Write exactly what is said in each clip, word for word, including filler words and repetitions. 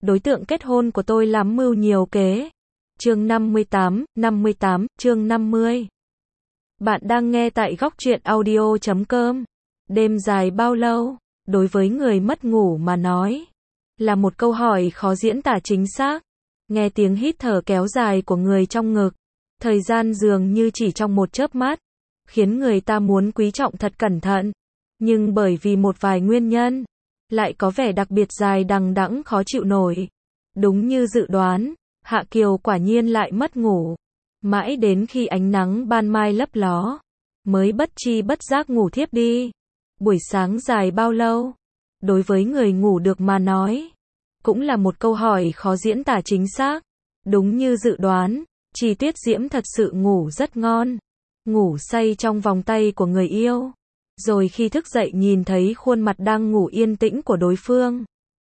đối tượng kết hôn của tôi lắm mưu nhiều kế. Chương năm mươi tám, năm mươi tám, chương năm mươi. Bạn đang nghe tại góc truyện audio chấm com. Đêm dài bao lâu? Đối với người mất ngủ mà nói, là một câu hỏi khó diễn tả chính xác. Nghe tiếng hít thở kéo dài của người trong ngực, thời gian dường như chỉ trong một chớp mắt, khiến người ta muốn quý trọng thật cẩn thận. Nhưng bởi vì một vài nguyên nhân, lại có vẻ đặc biệt dài đằng đẵng khó chịu nổi. Đúng như dự đoán, Hạ Kiều quả nhiên lại mất ngủ. Mãi đến khi ánh nắng ban mai lấp ló, mới bất chi bất giác ngủ thiếp đi. Buổi sáng dài bao lâu? Đối với người ngủ được mà nói, cũng là một câu hỏi khó diễn tả chính xác. Đúng như dự đoán, Chi Tuyết Diễm thật sự ngủ rất ngon. Ngủ say trong vòng tay của người yêu. Rồi khi thức dậy nhìn thấy khuôn mặt đang ngủ yên tĩnh của đối phương.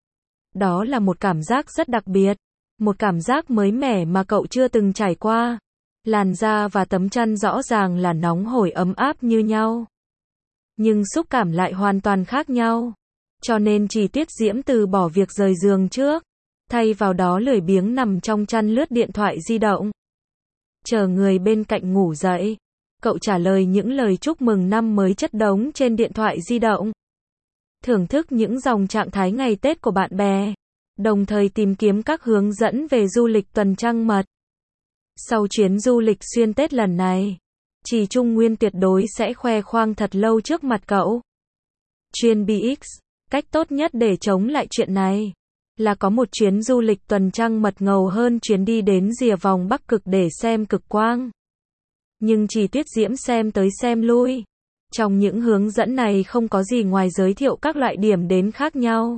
Đó là một cảm giác rất đặc biệt. Một cảm giác mới mẻ mà cậu chưa từng trải qua. Làn da và tấm chân rõ ràng là nóng hổi ấm áp như nhau. Nhưng xúc cảm lại hoàn toàn khác nhau. Cho nên Chi Tuyết Diễm từ bỏ việc rời giường trước. Thay vào đó lười biếng nằm trong chăn lướt điện thoại di động. Chờ người bên cạnh ngủ dậy, cậu trả lời những lời chúc mừng năm mới chất đống trên điện thoại di động. Thưởng thức những dòng trạng thái ngày Tết của bạn bè. Đồng thời tìm kiếm các hướng dẫn về du lịch tuần trăng mật. Sau chuyến du lịch xuyên Tết lần này, Trì Trung Nguyên tuyệt đối sẽ khoe khoang thật lâu trước mặt cậu. Chuyên bê ích, cách tốt nhất để chống lại chuyện này, là có một chuyến du lịch tuần trăng mật ngầu hơn chuyến đi đến rìa vòng Bắc Cực để xem cực quang. Nhưng Chi Tuyết Diễm xem tới xem lui. Trong những hướng dẫn này không có gì ngoài giới thiệu các loại điểm đến khác nhau.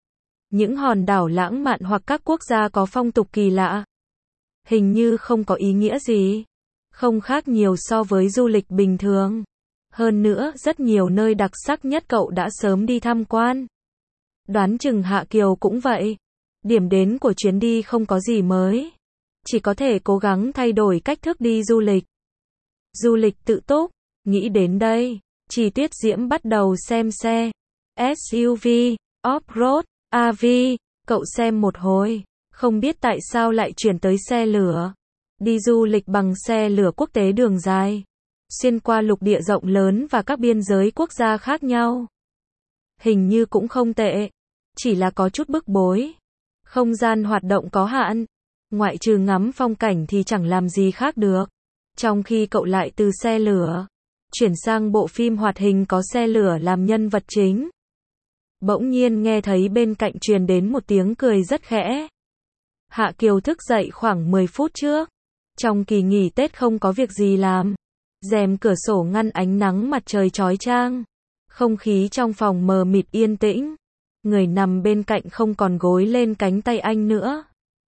Những hòn đảo lãng mạn hoặc các quốc gia có phong tục kỳ lạ. Hình như không có ý nghĩa gì. Không khác nhiều so với du lịch bình thường. Hơn nữa, rất nhiều nơi đặc sắc nhất cậu đã sớm đi tham quan. Đoán chừng Hạ Kiều cũng vậy. Điểm đến của chuyến đi không có gì mới. Chỉ có thể cố gắng thay đổi cách thức đi du lịch. Du lịch tự túc. Nghĩ đến đây, Chi Tuyết Diễm bắt đầu xem xe. ét u vê, off-road, a vê. Cậu xem một hồi, không biết tại sao lại chuyển tới xe lửa. Đi du lịch bằng xe lửa quốc tế đường dài. Xuyên qua lục địa rộng lớn và các biên giới quốc gia khác nhau. Hình như cũng không tệ. Chỉ là có chút bức bối. Không gian hoạt động có hạn. Ngoại trừ ngắm phong cảnh thì chẳng làm gì khác được. Trong khi cậu lại từ xe lửa chuyển sang bộ phim hoạt hình có xe lửa làm nhân vật chính. Bỗng nhiên nghe thấy bên cạnh truyền đến một tiếng cười rất khẽ. Hạ Kiều thức dậy khoảng mười phút trước. Trong kỳ nghỉ Tết không có việc gì làm. Rèm cửa sổ ngăn ánh nắng mặt trời chói chang. Không khí trong phòng mờ mịt yên tĩnh. Người nằm bên cạnh không còn gối lên cánh tay anh nữa,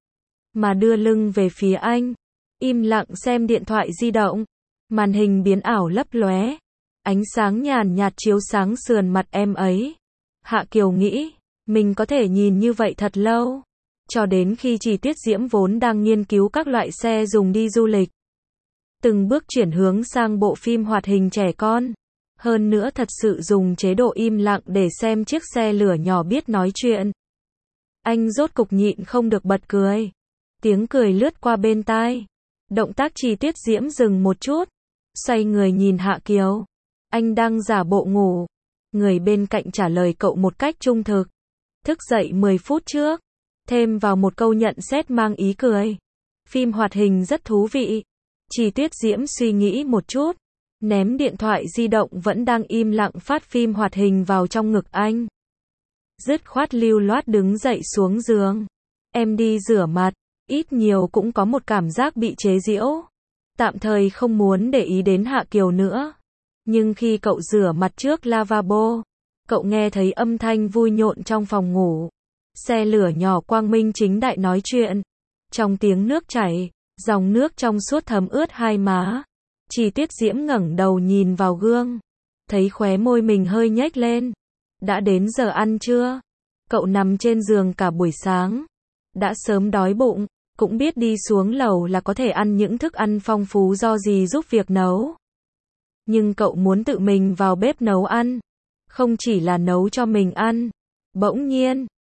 mà đưa lưng về phía anh. Im lặng xem điện thoại di động. Màn hình biến ảo lấp lóe. Ánh sáng nhàn nhạt chiếu sáng sườn mặt em ấy. Hạ Kiều nghĩ, mình có thể nhìn như vậy thật lâu. Cho đến khi Chi Tuyết Diễm vốn đang nghiên cứu các loại xe dùng đi du lịch. Từng bước chuyển hướng sang bộ phim hoạt hình trẻ con. Hơn nữa thật sự dùng chế độ im lặng để xem chiếc xe lửa nhỏ biết nói chuyện. Anh rốt cục nhịn không được bật cười. Tiếng cười lướt qua bên tai. Động tác Chi Tuyết Diễm dừng một chút. Xoay người nhìn Hạ Kiều. Anh đang giả bộ ngủ. Người bên cạnh trả lời cậu một cách trung thực. Thức dậy mười phút trước. Thêm vào một câu nhận xét mang ý cười. Phim hoạt hình rất thú vị. Chi Tuyết Diễm suy nghĩ một chút. Ném điện thoại di động vẫn đang im lặng phát phim hoạt hình vào trong ngực anh. Dứt khoát lưu loát đứng dậy xuống giường. Em đi rửa mặt. Ít nhiều cũng có một cảm giác bị chế giễu. Tạm thời không muốn để ý đến Hạ Kiều nữa. Nhưng khi cậu rửa mặt trước lavabo, cậu nghe thấy âm thanh vui nhộn trong phòng ngủ. Xe lửa nhỏ quang minh chính đại nói chuyện. Trong tiếng nước chảy, dòng nước trong suốt thấm ướt hai má. Chi Tuyết Diễm ngẩng đầu nhìn vào gương. Thấy khóe môi mình hơi nhếch lên. Đã đến giờ ăn trưa. Cậu nằm trên giường cả buổi sáng. Đã sớm đói bụng. Cũng biết đi xuống lầu là có thể ăn những thức ăn phong phú do dì giúp việc nấu. Nhưng cậu muốn tự mình vào bếp nấu ăn. Không chỉ là nấu cho mình ăn. Bỗng nhiên,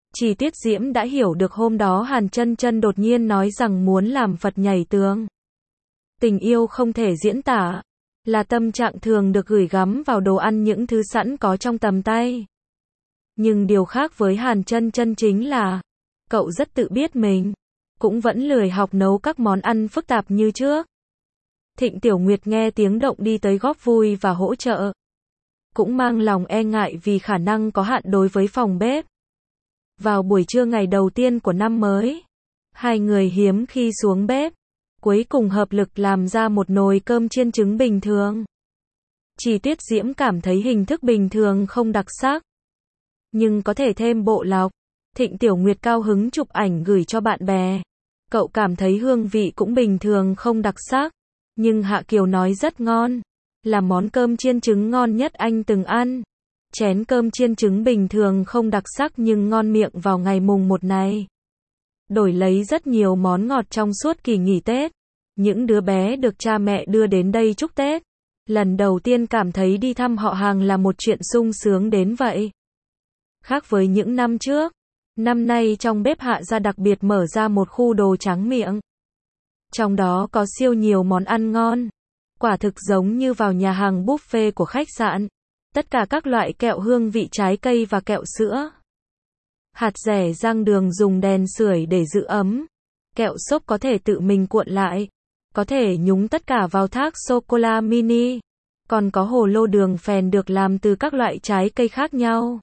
Chỉ Tiết Diễm đã hiểu được hôm đó Hàn Chân Chân đột nhiên nói rằng muốn làm Phật nhảy tường. Tình yêu không thể diễn tả, là tâm trạng thường được gửi gắm vào đồ ăn những thứ sẵn có trong tầm tay. Nhưng điều khác với Hàn Chân Chân chính là, cậu rất tự biết mình, cũng vẫn lười học nấu các món ăn phức tạp như trước. Thịnh Tiểu Nguyệt nghe tiếng động đi tới góp vui và hỗ trợ. Cũng mang lòng e ngại vì khả năng có hạn đối với phòng bếp. Vào buổi trưa ngày đầu tiên của năm mới, hai người hiếm khi xuống bếp, cuối cùng hợp lực làm ra một nồi cơm chiên trứng bình thường. Chỉ Tiết Diễm cảm thấy hình thức bình thường không đặc sắc, nhưng có thể thêm bộ lọc. Thịnh Tiểu Nguyệt cao hứng chụp ảnh gửi cho bạn bè. Cậu cảm thấy hương vị cũng bình thường không đặc sắc, nhưng Hạ Kiều nói rất ngon, là món cơm chiên trứng ngon nhất anh từng ăn. Chén cơm chiên trứng bình thường không đặc sắc nhưng ngon miệng vào ngày mùng một này. Đổi lấy rất nhiều món ngọt trong suốt kỳ nghỉ Tết. Những đứa bé được cha mẹ đưa đến đây chúc Tết. Lần đầu tiên cảm thấy đi thăm họ hàng là một chuyện sung sướng đến vậy. Khác với những năm trước, năm nay trong bếp Hạ gia đặc biệt mở ra một khu đồ tráng miệng. Trong đó có siêu nhiều món ăn ngon. Quả thực giống như vào nhà hàng buffet của khách sạn. Tất cả các loại kẹo hương vị trái cây và kẹo sữa. Hạt dẻ rang đường dùng đèn sưởi để giữ ấm. Kẹo xốp có thể tự mình cuộn lại. Có thể nhúng tất cả vào thác sô-cô-la mini. Còn có hồ lô đường phèn được làm từ các loại trái cây khác nhau.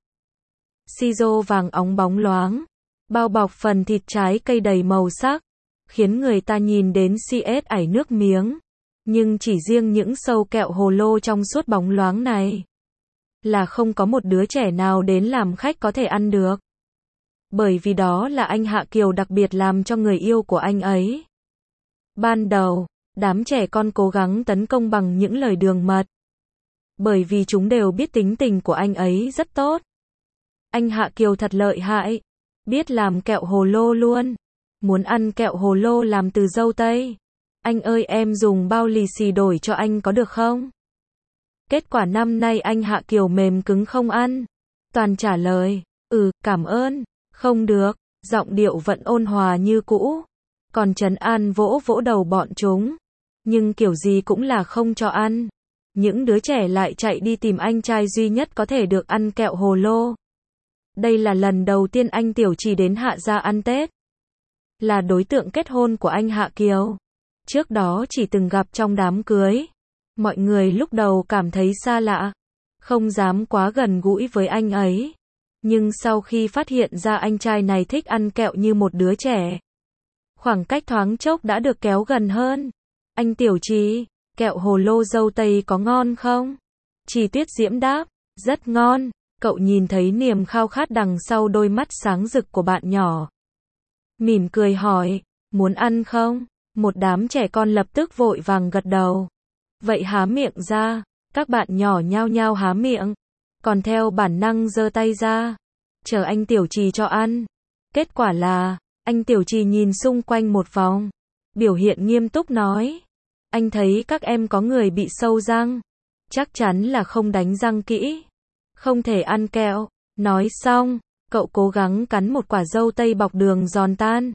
Siro vàng óng bóng loáng. Bao bọc phần thịt trái cây đầy màu sắc. Khiến người ta nhìn đến xê ét ảy nước miếng. Nhưng chỉ riêng những sâu kẹo hồ lô trong suốt bóng loáng này, là không có một đứa trẻ nào đến làm khách có thể ăn được. Bởi vì đó là anh Hạ Kiều đặc biệt làm cho người yêu của anh ấy. Ban đầu, đám trẻ con cố gắng tấn công bằng những lời đường mật. Bởi vì chúng đều biết tính tình của anh ấy rất tốt. Anh Hạ Kiều thật lợi hại, biết làm kẹo hồ lô luôn. Muốn ăn kẹo hồ lô làm từ dâu tây. Anh ơi em dùng bao lì xì đổi cho anh có được không? Kết quả năm nay anh Hạ Kiều mềm cứng không ăn. Toàn trả lời, ừ, cảm ơn, không được, giọng điệu vẫn ôn hòa như cũ. Còn trấn an vỗ vỗ đầu bọn chúng. Nhưng kiểu gì cũng là không cho ăn. Những đứa trẻ lại chạy đi tìm anh trai duy nhất có thể được ăn kẹo hồ lô. Đây là lần đầu tiên anh Tiểu Trì đến Hạ gia ăn Tết. Là đối tượng kết hôn của anh Hạ Kiều. Trước đó chỉ từng gặp trong đám cưới. Mọi người lúc đầu cảm thấy xa lạ, không dám quá gần gũi với anh ấy. Nhưng sau khi phát hiện ra anh trai này thích ăn kẹo như một đứa trẻ, khoảng cách thoáng chốc đã được kéo gần hơn. Anh Tiểu Trì, kẹo hồ lô dâu tây có ngon không? Chỉ Tiết Diễm đáp, rất ngon. Cậu nhìn thấy niềm khao khát đằng sau đôi mắt sáng rực của bạn nhỏ. Mỉm cười hỏi, muốn ăn không? Một đám trẻ con lập tức vội vàng gật đầu. Vậy há miệng ra, các bạn nhỏ nhao nhao há miệng. Còn theo bản năng giơ tay ra, chờ anh Tiểu Trì cho ăn. Kết quả là, anh Tiểu Trì nhìn xung quanh một vòng, biểu hiện nghiêm túc nói. Anh thấy các em có người bị sâu răng. Chắc chắn là không đánh răng kỹ. Không thể ăn kẹo. Nói xong, cậu cố gắng cắn một quả dâu tây bọc đường giòn tan.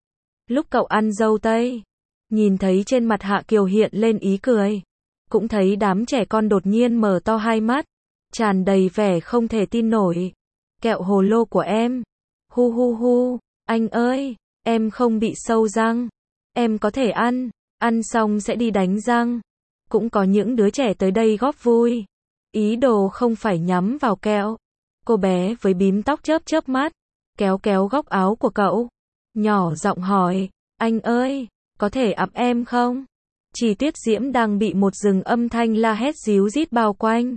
Lúc cậu ăn dâu tây, nhìn thấy trên mặt Hạ Kiều hiện lên ý cười. Cũng thấy đám trẻ con đột nhiên mở to hai mắt, tràn đầy vẻ không thể tin nổi. Kẹo hồ lô của em. Hu hu hu, anh ơi, em không bị sâu răng. Em có thể ăn, ăn xong sẽ đi đánh răng. Cũng có những đứa trẻ tới đây góp vui. Ý đồ không phải nhắm vào kẹo. Cô bé với bím tóc chớp chớp mắt, kéo kéo góc áo của cậu. Nhỏ giọng hỏi, anh ơi, có thể ẵm em không? Chỉ Tiết Diễm đang bị một rừng âm thanh la hét ríu rít bao quanh.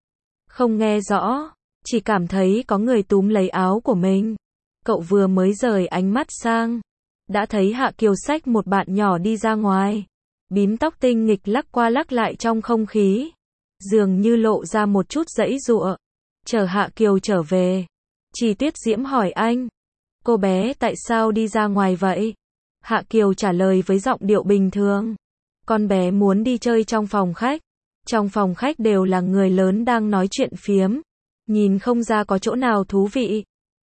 Không nghe rõ, chỉ cảm thấy có người túm lấy áo của mình. Cậu vừa mới rời ánh mắt sang, đã thấy Hạ Kiều xách một bạn nhỏ đi ra ngoài. Bím tóc tinh nghịch lắc qua lắc lại trong không khí, dường như lộ ra một chút giãy giụa. Chờ Hạ Kiều trở về, Chỉ Tiết Diễm hỏi anh, cô bé tại sao đi ra ngoài vậy? Hạ Kiều trả lời với giọng điệu bình thường, con bé muốn đi chơi trong phòng khách. Trong phòng khách đều là người lớn đang nói chuyện phiếm, nhìn không ra có chỗ nào thú vị.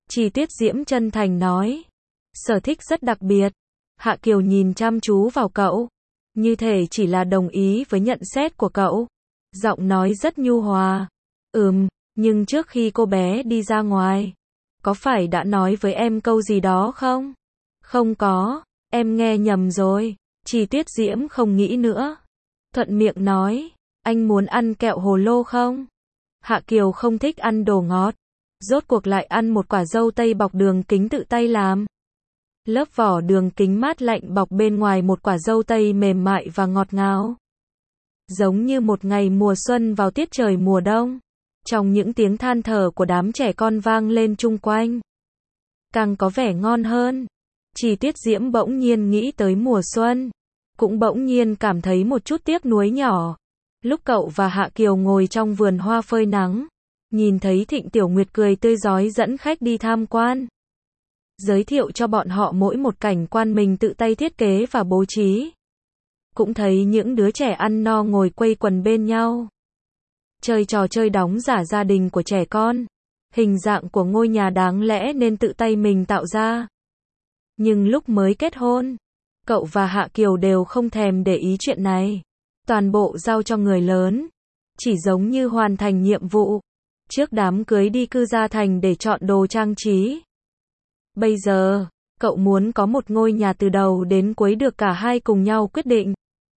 Chi Tuyết Diễm chân thành nói. Sở thích rất đặc biệt. Hạ Kiều nhìn chăm chú vào cậu. Như thể chỉ là đồng ý với nhận xét của cậu. Giọng nói rất nhu hòa. Ừm, nhưng trước khi cô bé đi ra ngoài, có phải đã nói với em câu gì đó không? Không có, em nghe nhầm rồi. Chi Tuyết Diễm không nghĩ nữa. Thuận miệng nói, anh muốn ăn kẹo hồ lô không? Hạ Kiều không thích ăn đồ ngọt. Rốt cuộc lại ăn một quả dâu tây bọc đường kính tự tay làm. Lớp vỏ đường kính mát lạnh bọc bên ngoài một quả dâu tây mềm mại và ngọt ngào. Giống như một ngày mùa xuân vào tiết trời mùa đông. Trong những tiếng than thở của đám trẻ con vang lên chung quanh. Càng có vẻ ngon hơn. Chi Tuyết Diễm bỗng nhiên nghĩ tới mùa xuân. Cũng bỗng nhiên cảm thấy một chút tiếc nuối nhỏ. Lúc cậu và Hạ Kiều ngồi trong vườn hoa phơi nắng. Nhìn thấy Thịnh Tiểu Nguyệt cười tươi rói dẫn khách đi tham quan. Giới thiệu cho bọn họ mỗi một cảnh quan mình tự tay thiết kế và bố trí. Cũng thấy những đứa trẻ ăn no ngồi quây quần bên nhau. Chơi trò chơi đóng giả gia đình của trẻ con. Hình dạng của ngôi nhà đáng lẽ nên tự tay mình tạo ra. Nhưng lúc mới kết hôn, cậu và Hạ Kiều đều không thèm để ý chuyện này. Toàn bộ giao cho người lớn. Chỉ giống như hoàn thành nhiệm vụ. Trước đám cưới đi cư gia thành để chọn đồ trang trí. Bây giờ, cậu muốn có một ngôi nhà từ đầu đến cuối được cả hai cùng nhau quyết định.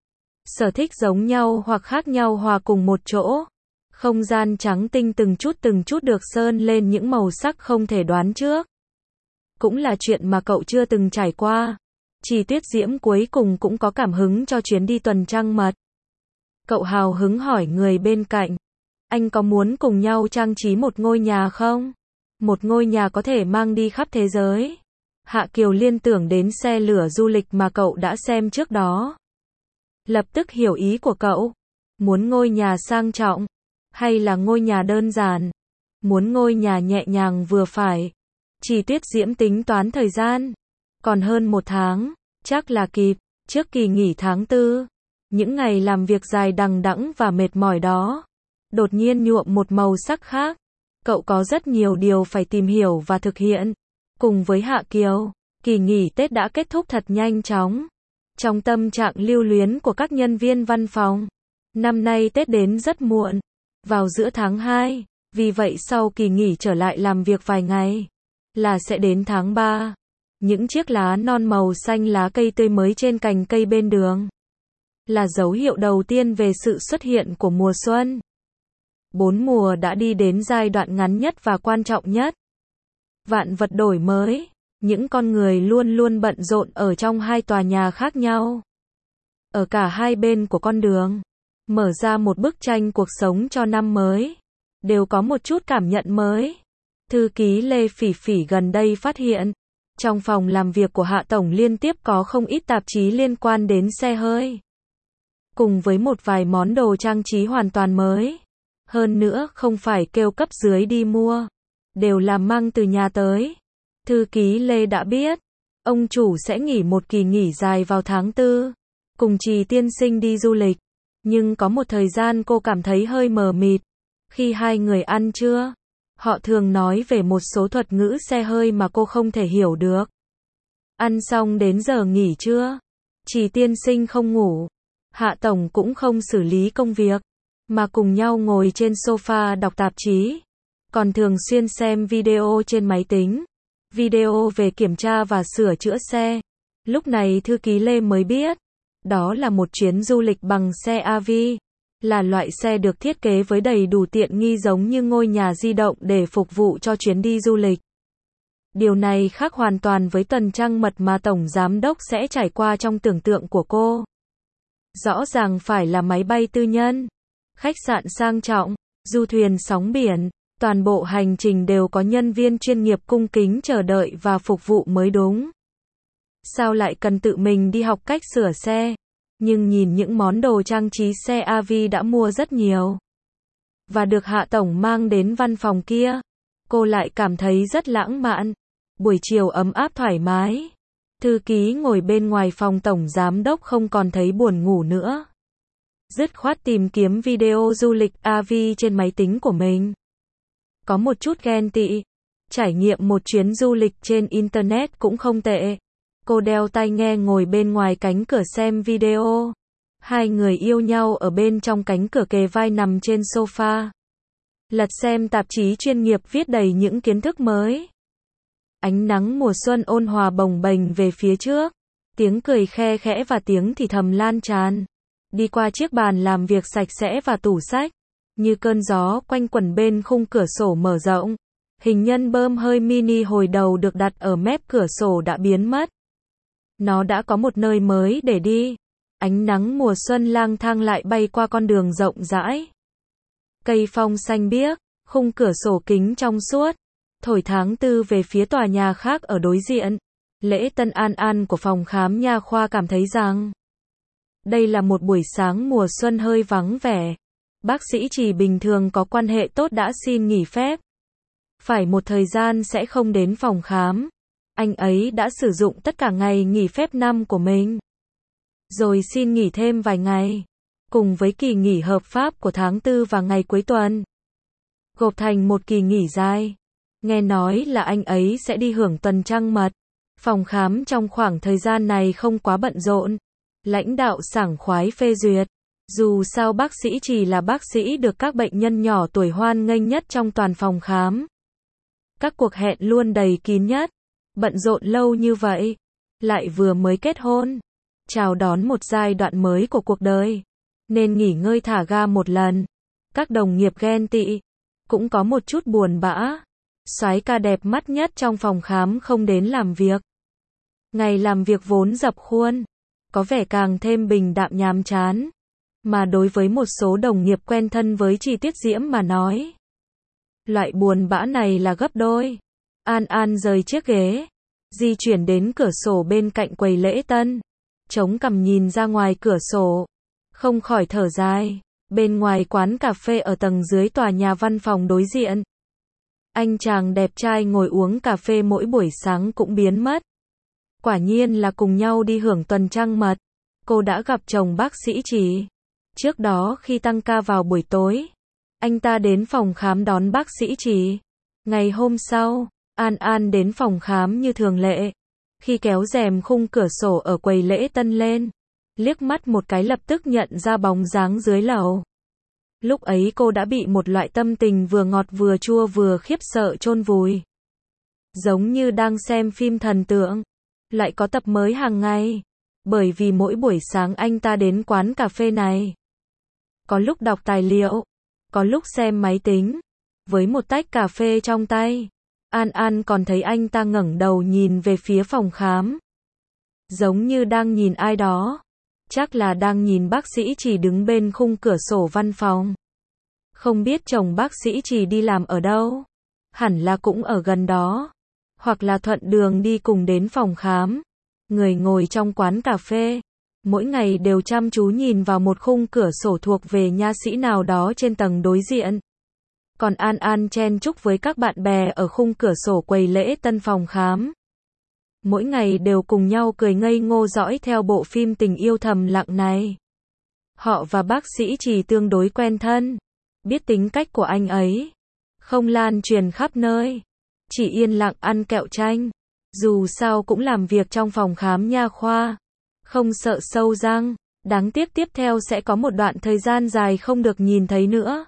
Sở thích giống nhau hoặc khác nhau hòa cùng một chỗ. Không gian trắng tinh từng chút từng chút được sơn lên những màu sắc không thể đoán trước. Cũng là chuyện mà cậu chưa từng trải qua. Chi Tuyết Diễm cuối cùng cũng có cảm hứng cho chuyến đi tuần trăng mật. Cậu hào hứng hỏi người bên cạnh. Anh có muốn cùng nhau trang trí một ngôi nhà không? Một ngôi nhà có thể mang đi khắp thế giới. Hạ Kiều liên tưởng đến xe lửa du lịch mà cậu đã xem trước đó. Lập tức hiểu ý của cậu. Muốn ngôi nhà sang trọng, hay là ngôi nhà đơn giản? Muốn ngôi nhà nhẹ nhàng vừa phải. Chi Tuyết Diễm tính toán thời gian. Còn hơn một tháng, chắc là kịp, trước kỳ nghỉ tháng tư. Những ngày làm việc dài đằng đẵng và mệt mỏi đó. Đột nhiên nhuộm một màu sắc khác. Cậu có rất nhiều điều phải tìm hiểu và thực hiện. Cùng với Hạ Kiều, kỳ nghỉ Tết đã kết thúc thật nhanh chóng. Trong tâm trạng lưu luyến của các nhân viên văn phòng. Năm nay Tết đến rất muộn. Vào giữa tháng hai. Vì vậy sau kỳ nghỉ trở lại làm việc vài ngày. Là sẽ đến tháng ba. Những chiếc lá non màu xanh lá cây tươi mới trên cành cây bên đường. Là dấu hiệu đầu tiên về sự xuất hiện của mùa xuân. Bốn mùa đã đi đến giai đoạn ngắn nhất và quan trọng nhất. Vạn vật đổi mới. Những con người luôn luôn bận rộn ở trong hai tòa nhà khác nhau. Ở cả hai bên của con đường. Mở ra một bức tranh cuộc sống cho năm mới. Đều có một chút cảm nhận mới. Thư ký Lê Phỉ Phỉ gần đây phát hiện. Trong phòng làm việc của Hạ Tổng liên tiếp có không ít tạp chí liên quan đến xe hơi. Cùng với một vài món đồ trang trí hoàn toàn mới. Hơn nữa không phải kêu cấp dưới đi mua. Đều là mang từ nhà tới. Thư ký Lê đã biết. Ông chủ sẽ nghỉ một kỳ nghỉ dài vào tháng tư. Cùng Trì tiên sinh đi du lịch. Nhưng có một thời gian cô cảm thấy hơi mờ mịt. Khi hai người ăn trưa. Họ thường nói về một số thuật ngữ xe hơi mà cô không thể hiểu được. Ăn xong đến giờ nghỉ trưa. Trì tiên sinh không ngủ. Hạ Tổng cũng không xử lý công việc. Mà cùng nhau ngồi trên sofa đọc tạp chí. Còn thường xuyên xem video trên máy tính. Video về kiểm tra và sửa chữa xe. Lúc này thư ký Lê mới biết. Đó là một chuyến du lịch bằng xe a vê. Là loại xe được thiết kế với đầy đủ tiện nghi giống như ngôi nhà di động để phục vụ cho chuyến đi du lịch. Điều này khác hoàn toàn với tuần trăng mật mà Tổng Giám đốc sẽ trải qua trong tưởng tượng của cô. Rõ ràng phải là máy bay tư nhân, khách sạn sang trọng, du thuyền sóng biển, toàn bộ hành trình đều có nhân viên chuyên nghiệp cung kính chờ đợi và phục vụ mới đúng. Sao lại cần tự mình đi học cách sửa xe? Nhưng nhìn những món đồ trang trí xe a vê đã mua rất nhiều. Và được Hạ Tổng mang đến văn phòng kia. Cô lại cảm thấy rất lãng mạn. Buổi chiều ấm áp thoải mái. Thư ký ngồi bên ngoài phòng Tổng Giám đốc không còn thấy buồn ngủ nữa. Dứt khoát tìm kiếm video du lịch a vê trên máy tính của mình. Có một chút ghen tị. Trải nghiệm một chuyến du lịch trên Internet cũng không tệ. Cô đeo tai nghe ngồi bên ngoài cánh cửa xem video. Hai người yêu nhau ở bên trong cánh cửa kề vai nằm trên sofa. Lật xem tạp chí chuyên nghiệp viết đầy những kiến thức mới. Ánh nắng mùa xuân ôn hòa bồng bềnh về phía trước. Tiếng cười khe khẽ và tiếng thì thầm lan tràn. Đi qua chiếc bàn làm việc sạch sẽ và tủ sách. Như cơn gió quanh quẩn bên khung cửa sổ mở rộng. Hình nhân bơm hơi mini hồi đầu được đặt ở mép cửa sổ đã biến mất. Nó đã có một nơi mới để đi. Ánh nắng mùa xuân lang thang lại bay qua con đường rộng rãi. Cây phong xanh biếc, khung cửa sổ kính trong suốt. Thổi tháng tư về phía tòa nhà khác ở đối diện. Lễ tân An An của phòng khám nha khoa cảm thấy rằng đây là một buổi sáng mùa xuân hơi vắng vẻ. Bác sĩ chỉ bình thường có quan hệ tốt đã xin nghỉ phép. Phải một thời gian sẽ không đến phòng khám. Anh ấy đã sử dụng tất cả ngày nghỉ phép năm của mình. Rồi xin nghỉ thêm vài ngày. Cùng với kỳ nghỉ hợp pháp của tháng tư và ngày cuối tuần. Gộp thành một kỳ nghỉ dài. Nghe nói là anh ấy sẽ đi hưởng tuần trăng mật. Phòng khám trong khoảng thời gian này không quá bận rộn. Lãnh đạo sảng khoái phê duyệt. Dù sao bác sĩ chỉ là bác sĩ được các bệnh nhân nhỏ tuổi hoan nghênh nhất trong toàn phòng khám. Các cuộc hẹn luôn đầy kín nhất. Bận rộn lâu như vậy. Lại vừa mới kết hôn. Chào đón một giai đoạn mới của cuộc đời. Nên nghỉ ngơi thả ga một lần. Các đồng nghiệp ghen tị. Cũng có một chút buồn bã. Soái ca đẹp mắt nhất trong phòng khám không đến làm việc. Ngày làm việc vốn dập khuôn. Có vẻ càng thêm bình đạm nhàm chán. Mà đối với một số đồng nghiệp quen thân với Chi Tiết Diễm mà nói. Loại buồn bã này là gấp đôi. An An rời chiếc ghế. Di chuyển đến cửa sổ bên cạnh quầy lễ tân. Chống cằm nhìn ra ngoài cửa sổ. Không khỏi thở dài. Bên ngoài quán cà phê ở tầng dưới tòa nhà văn phòng đối diện. Anh chàng đẹp trai ngồi uống cà phê mỗi buổi sáng cũng biến mất. Quả nhiên là cùng nhau đi hưởng tuần trăng mật. Cô đã gặp chồng bác sĩ Chỉ. Trước đó khi tăng ca vào buổi tối, anh ta đến phòng khám đón bác sĩ Chỉ. Ngày hôm sau, An An đến phòng khám như thường lệ. Khi kéo rèm khung cửa sổ ở quầy lễ tân lên, liếc mắt một cái lập tức nhận ra bóng dáng dưới lầu. Lúc ấy cô đã bị một loại tâm tình vừa ngọt vừa chua vừa khiếp sợ chôn vùi. Giống như đang xem phim thần tượng. Lại có tập mới hàng ngày. Bởi vì mỗi buổi sáng anh ta đến quán cà phê này. Có lúc đọc tài liệu. Có lúc xem máy tính. Với một tách cà phê trong tay. An An còn thấy anh ta ngẩng đầu nhìn về phía phòng khám. Giống như đang nhìn ai đó. Chắc là đang nhìn bác sĩ Chỉ đứng bên khung cửa sổ văn phòng. Không biết chồng bác sĩ Chỉ đi làm ở đâu. Hẳn là cũng ở gần đó. Hoặc là thuận đường đi cùng đến phòng khám. Người ngồi trong quán cà phê. Mỗi ngày đều chăm chú nhìn vào một khung cửa sổ thuộc về nha sĩ nào đó trên tầng đối diện. Còn An An chen chúc với các bạn bè ở khung cửa sổ quầy lễ tân phòng khám. Mỗi ngày đều cùng nhau cười ngây ngô dõi theo bộ phim tình yêu thầm lặng này. Họ và bác sĩ Chỉ tương đối quen thân. Biết tính cách của anh ấy. Không lan truyền khắp nơi. Chỉ yên lặng ăn kẹo chanh. Dù sao cũng làm việc trong phòng khám nha khoa. Không sợ sâu răng. Đáng tiếc tiếp theo sẽ có một đoạn thời gian dài không được nhìn thấy nữa.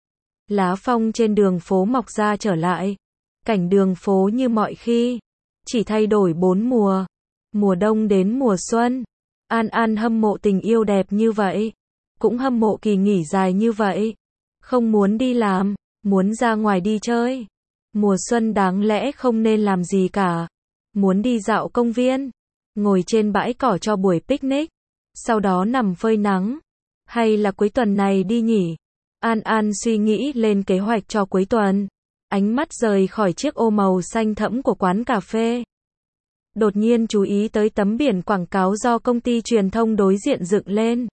Lá phong trên đường phố mọc ra trở lại. Cảnh đường phố như mọi khi. Chỉ thay đổi bốn mùa. Mùa đông đến mùa xuân. An An hâm mộ tình yêu đẹp như vậy. Cũng hâm mộ kỳ nghỉ dài như vậy. Không muốn đi làm. Muốn ra ngoài đi chơi. Mùa xuân đáng lẽ không nên làm gì cả. Muốn đi dạo công viên. Ngồi trên bãi cỏ cho buổi picnic. Sau đó nằm phơi nắng. Hay là cuối tuần này đi nhỉ? An An suy nghĩ lên kế hoạch cho cuối tuần. Ánh mắt rời khỏi chiếc ô màu xanh thẫm của quán cà phê. Đột nhiên chú ý tới tấm biển quảng cáo do công ty truyền thông đối diện dựng lên.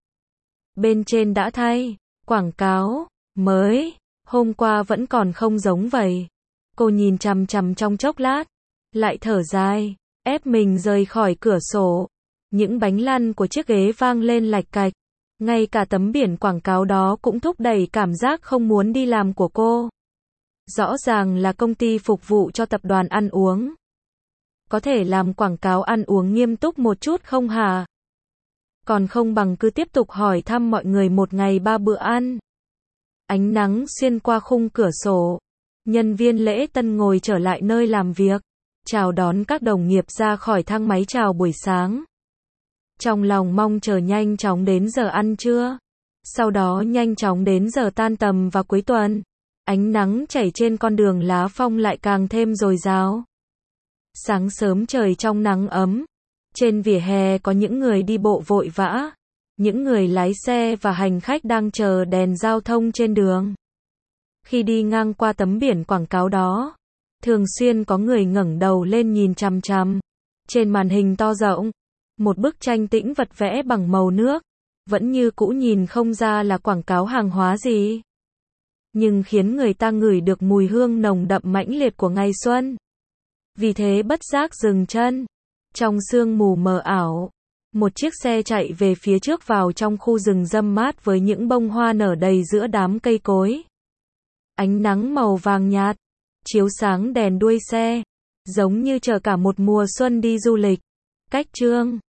Bên trên đã thay. Quảng cáo. Mới. Hôm qua vẫn còn không giống vậy. Cô nhìn chằm chằm trong chốc lát. Lại thở dài. Ép mình rời khỏi cửa sổ. Những bánh lăn của chiếc ghế vang lên lạch cạch. Ngay cả tấm biển quảng cáo đó cũng thúc đẩy cảm giác không muốn đi làm của cô. Rõ ràng là công ty phục vụ cho tập đoàn ăn uống. Có thể làm quảng cáo ăn uống nghiêm túc một chút không hả? Còn không bằng cứ tiếp tục hỏi thăm mọi người một ngày ba bữa ăn. Ánh nắng xuyên qua khung cửa sổ. Nhân viên lễ tân ngồi trở lại nơi làm việc. Chào đón các đồng nghiệp ra khỏi thang máy chào buổi sáng. Trong lòng mong chờ nhanh chóng đến giờ ăn trưa. Sau đó nhanh chóng đến giờ tan tầm và cuối tuần. Ánh nắng chảy trên con đường lá phong lại càng thêm dồi dào. Sáng sớm trời trong nắng ấm. Trên vỉa hè có những người đi bộ vội vã. Những người lái xe và hành khách đang chờ đèn giao thông trên đường. Khi đi ngang qua tấm biển quảng cáo đó, thường xuyên có người ngẩng đầu lên nhìn chằm chằm. Trên màn hình to rộng, một bức tranh tĩnh vật vẽ bằng màu nước, vẫn như cũ nhìn không ra là quảng cáo hàng hóa gì. Nhưng khiến người ta ngửi được mùi hương nồng đậm mãnh liệt của ngày xuân. Vì thế bất giác dừng chân. Trong sương mù mờ ảo, một chiếc xe chạy về phía trước vào trong khu rừng râm mát với những bông hoa nở đầy giữa đám cây cối. Ánh nắng màu vàng nhạt, chiếu sáng đèn đuôi xe, giống như chờ cả một mùa xuân đi du lịch. Cách chương